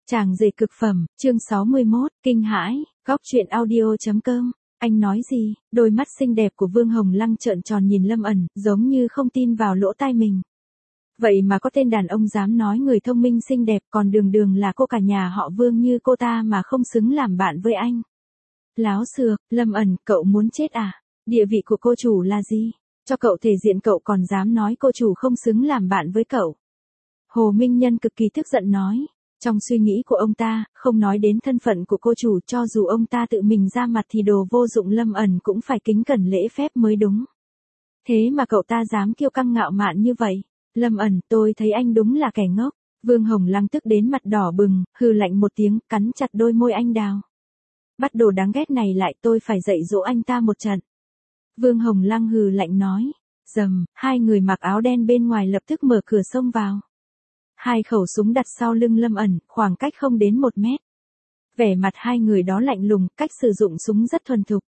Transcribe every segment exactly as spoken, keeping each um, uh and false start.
Chàng rể cực phẩm, chương sáu mươi mốt, kinh hãi, góc truyện audio chấm com. Anh nói gì? Đôi mắt xinh đẹp của Vương Hồng Lăng trợn tròn nhìn Lâm ẩn, giống như không tin vào lỗ tai mình. Vậy mà có tên đàn ông dám nói người thông minh xinh đẹp, còn đường đường là cô cả nhà họ Vương như cô ta mà không xứng làm bạn với anh. Láo xược, Lâm ẩn, cậu muốn chết à? Địa vị của cô chủ là gì? Cho cậu thể diện cậu còn dám nói cô chủ không xứng làm bạn với cậu. Hồ Minh Nhân cực kỳ tức giận nói. Trong suy nghĩ của ông ta, không nói đến thân phận của cô chủ, cho dù ông ta tự mình ra mặt thì đồ vô dụng Lâm ẩn cũng phải kính cẩn lễ phép mới đúng. Thế mà cậu ta dám kiêu căng ngạo mạn như vậy. Lâm ẩn, tôi thấy anh đúng là kẻ ngốc. Vương Hồng Lăng tức đến mặt đỏ bừng, hừ lạnh một tiếng, cắn chặt đôi môi anh đào. Bắt đồ đáng ghét này lại, tôi phải dạy dỗ anh ta một trận. Vương Hồng Lăng hừ lạnh nói. Rầm, hai người mặc áo đen bên ngoài lập tức mở cửa xông vào. Hai khẩu súng đặt sau lưng Lâm ẩn, khoảng cách không đến một mét. Vẻ mặt hai người đó lạnh lùng, cách sử dụng súng rất thuần thục.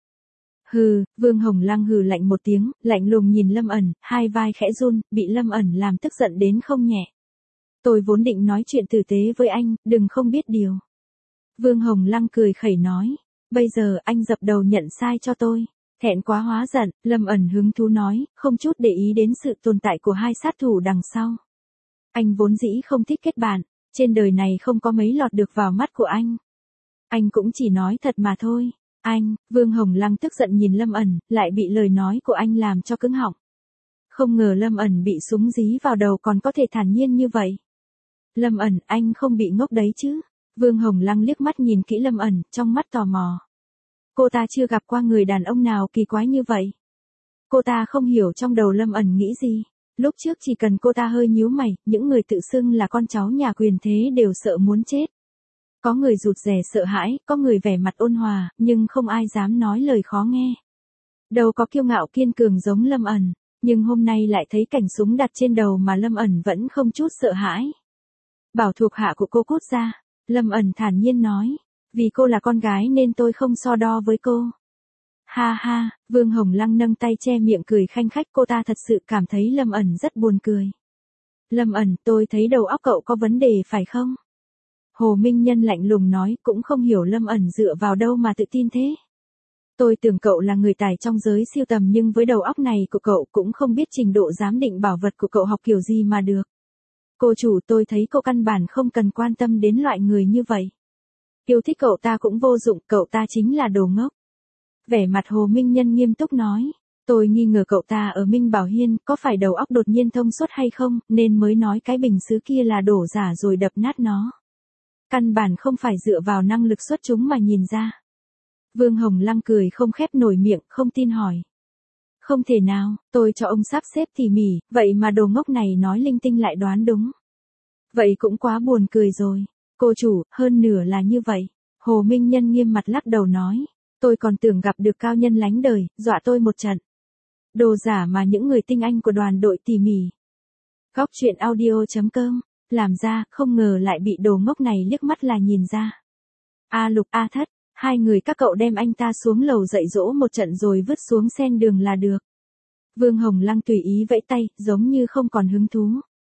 Hừ, Vương Hồng Lăng hừ lạnh một tiếng, lạnh lùng nhìn Lâm ẩn, hai vai khẽ run, bị Lâm ẩn làm tức giận đến không nhẹ. Tôi vốn định nói chuyện tử tế với anh, đừng không biết điều. Vương Hồng Lăng cười khẩy nói, bây giờ anh dập đầu nhận sai cho tôi. Thẹn quá hóa giận, Lâm ẩn hứng thú nói, không chút để ý đến sự tồn tại của hai sát thủ đằng sau. Anh vốn dĩ không thích kết bạn, trên đời này không có mấy lọt được vào mắt của anh. Anh cũng chỉ nói thật mà thôi. Anh, Vương Hồng Lăng tức giận nhìn Lâm ẩn, lại bị lời nói của anh làm cho cứng họng. Không ngờ Lâm ẩn bị súng dí vào đầu còn có thể thản nhiên như vậy. Lâm ẩn, anh không bị ngốc đấy chứ? Vương Hồng Lăng liếc mắt nhìn kỹ Lâm ẩn, trong mắt tò mò. Cô ta chưa gặp qua người đàn ông nào kỳ quái như vậy. Cô ta không hiểu trong đầu Lâm ẩn nghĩ gì. Lúc trước chỉ cần cô ta hơi nhíu mày, những người tự xưng là con cháu nhà quyền thế đều sợ muốn chết. Có người rụt rè sợ hãi, có người vẻ mặt ôn hòa, nhưng không ai dám nói lời khó nghe. Đâu có kiêu ngạo kiên cường giống Lâm ẩn, nhưng hôm nay lại thấy cảnh súng đặt trên đầu mà Lâm ẩn vẫn không chút sợ hãi. Bảo thuộc hạ của cô cút ra, Lâm ẩn thản nhiên nói, vì cô là con gái nên tôi không so đo với cô. Ha ha, Vương Hồng Lăng nâng tay che miệng cười khanh khách, cô ta thật sự cảm thấy Lâm ẩn rất buồn cười. Lâm ẩn, tôi thấy đầu óc cậu có vấn đề phải không? Hồ Minh Nhân lạnh lùng nói, cũng không hiểu Lâm ẩn dựa vào đâu mà tự tin thế. Tôi tưởng cậu là người tài trong giới siêu tầm nhưng với đầu óc này của cậu cũng không biết trình độ giám định bảo vật của cậu học kiểu gì mà được. Cô chủ, tôi thấy cậu căn bản không cần quan tâm đến loại người như vậy. Yêu thích cậu ta cũng vô dụng, cậu ta chính là đồ ngốc. Vẻ mặt Hồ Minh Nhân nghiêm túc nói, tôi nghi ngờ cậu ta ở Minh Bảo Hiên có phải đầu óc đột nhiên thông suốt hay không, nên mới nói cái bình sứ kia là đổ giả rồi đập nát nó. Căn bản không phải dựa vào năng lực xuất chúng mà nhìn ra. Vương Hồng Lăng cười không khép nổi miệng, không tin hỏi. Không thể nào, tôi cho ông sắp xếp tỉ mỉ, vậy mà đồ ngốc này nói linh tinh lại đoán đúng. Vậy cũng quá buồn cười rồi. Cô chủ, hơn nửa là như vậy. Hồ Minh Nhân nghiêm mặt lắc đầu nói. Tôi còn tưởng gặp được cao nhân lánh đời, dọa tôi một trận. Đồ giả mà những người tinh anh của đoàn đội tỉ mỉ. Góc truyện audio chấm com, làm ra, không ngờ lại bị đồ ngốc này liếc mắt là nhìn ra. A Lục, A Thất, hai người các cậu đem anh ta xuống lầu dạy dỗ một trận rồi vứt xuống sen đường là được. Vương Hồng Lăng tùy ý vẫy tay, giống như không còn hứng thú.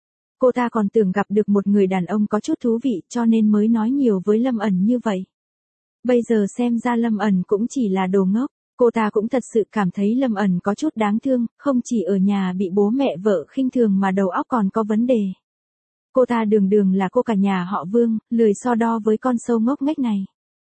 Cô ta còn tưởng gặp được một người đàn ông có chút thú vị cho nên mới nói nhiều với Lâm ẩn như vậy. Bây giờ xem ra Lâm ẩn cũng chỉ là đồ ngốc, cô ta cũng thật sự cảm thấy Lâm ẩn có chút đáng thương, không chỉ ở nhà bị bố mẹ vợ khinh thường mà đầu óc còn có vấn đề. Cô ta đường đường là cô cả nhà họ Vương, lười so đo với con sâu ngốc nghếch này.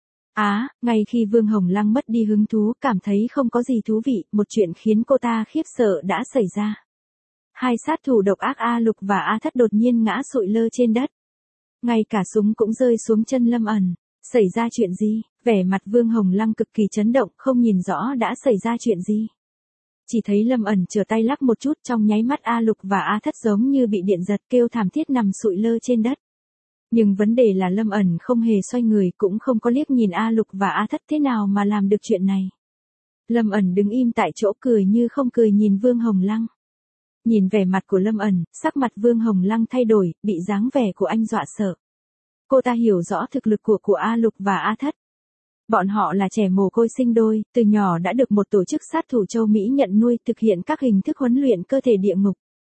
Á, à, ngay khi Vương Hồng Lăng mất đi hứng thú, cảm thấy không có gì thú vị, một chuyện khiến cô ta khiếp sợ đã xảy ra. Hai sát thủ độc ác A Lục và A Thất đột nhiên ngã sụi lơ trên đất. Ngay cả súng cũng rơi xuống chân Lâm ẩn. Xảy ra chuyện gì? Vẻ mặt Vương Hồng Lăng cực kỳ chấn động, không nhìn rõ đã xảy ra chuyện gì. Chỉ thấy Lâm ẩn trở tay lắc một chút, trong nháy mắt A Lục và A Thất giống như bị điện giật kêu thảm thiết nằm sụi lơ trên đất. Nhưng vấn đề là Lâm ẩn không hề xoay người, cũng không có liếc nhìn A Lục và A Thất thế nào mà làm được chuyện này. Lâm ẩn đứng im tại chỗ cười như không cười nhìn Vương Hồng Lăng. Nhìn vẻ mặt của Lâm ẩn, sắc mặt Vương Hồng Lăng thay đổi, bị dáng vẻ của anh dọa sợ. Cô ta hiểu rõ thực lực của của A Lục và A Thất. Bọn họ là trẻ mồ côi sinh đôi, từ nhỏ đã được một tổ chức sát thủ châu Mỹ nhận nuôi thực hiện các hình thức huấn luyện cơ thể địa ngục.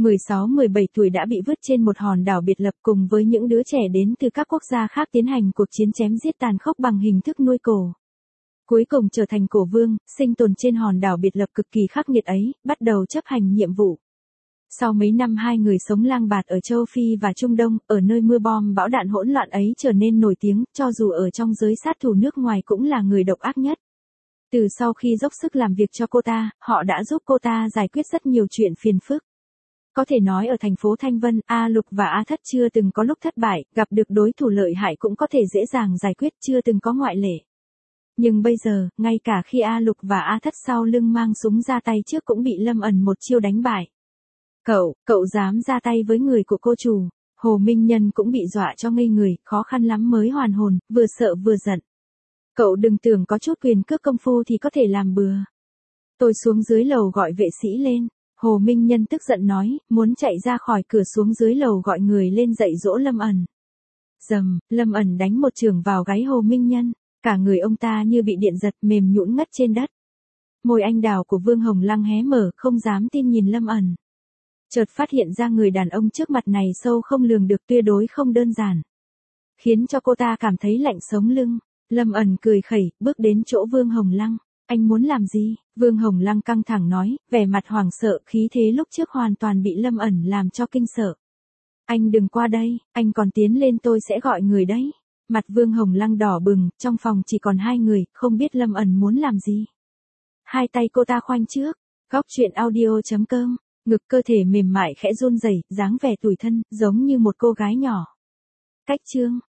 mười sáu mười bảy tuổi đã bị vứt trên một hòn đảo biệt lập cùng với những đứa trẻ đến từ các quốc gia khác tiến hành cuộc chiến chém giết tàn khốc bằng hình thức nuôi cổ. Cuối cùng trở thành cổ vương, sinh tồn trên hòn đảo biệt lập cực kỳ khắc nghiệt ấy, bắt đầu chấp hành nhiệm vụ. Sau mấy năm hai người sống lang bạt ở châu Phi và Trung Đông, ở nơi mưa bom bão đạn hỗn loạn ấy trở nên nổi tiếng, cho dù ở trong giới sát thủ nước ngoài cũng là người độc ác nhất. Từ sau khi dốc sức làm việc cho cô ta, họ đã giúp cô ta giải quyết rất nhiều chuyện phiền phức. Có thể nói ở thành phố Thanh Vân, A Lục và A Thất chưa từng có lúc thất bại, gặp được đối thủ lợi hại cũng có thể dễ dàng giải quyết, chưa từng có ngoại lệ. Nhưng bây giờ, ngay cả khi A Lục và A Thất sau lưng mang súng ra tay trước cũng bị Lâm ẩn một chiêu đánh bại. Cậu, cậu dám ra tay với người của cô chủ. Hồ Minh Nhân cũng bị dọa cho ngây người, khó khăn lắm mới hoàn hồn, vừa sợ vừa giận. Cậu đừng tưởng có chút quyền cước công phu thì có thể làm bừa. Tôi xuống dưới lầu gọi vệ sĩ lên. Hồ Minh Nhân tức giận nói, muốn chạy ra khỏi cửa xuống dưới lầu gọi người lên dạy dỗ Lâm ẩn. Dầm, Lâm ẩn đánh một chưởng vào gáy Hồ Minh Nhân. Cả người ông ta như bị điện giật mềm nhũn ngất trên đất. Môi anh đào của Vương Hồng Lăng hé mở, không dám tin nhìn Lâm ẩn. Chợt phát hiện ra người đàn ông trước mặt này sâu không lường được, tuyệt đối không đơn giản. Khiến cho cô ta cảm thấy lạnh sống lưng. Lâm ẩn cười khẩy, bước đến chỗ Vương Hồng Lăng. Anh muốn làm gì? Vương Hồng Lăng căng thẳng nói, vẻ mặt hoảng sợ, khí thế lúc trước hoàn toàn bị Lâm ẩn làm cho kinh sợ. Anh đừng qua đây, anh còn tiến lên tôi sẽ gọi người đấy. Mặt Vương Hồng Lăng đỏ bừng, trong phòng chỉ còn hai người, không biết Lâm ẩn muốn làm gì. Hai tay cô ta khoanh trước, góc truyện audio chấm com, ngực cơ thể mềm mại khẽ run rẩy, dáng vẻ tủi thân, giống như một cô gái nhỏ. Cách chương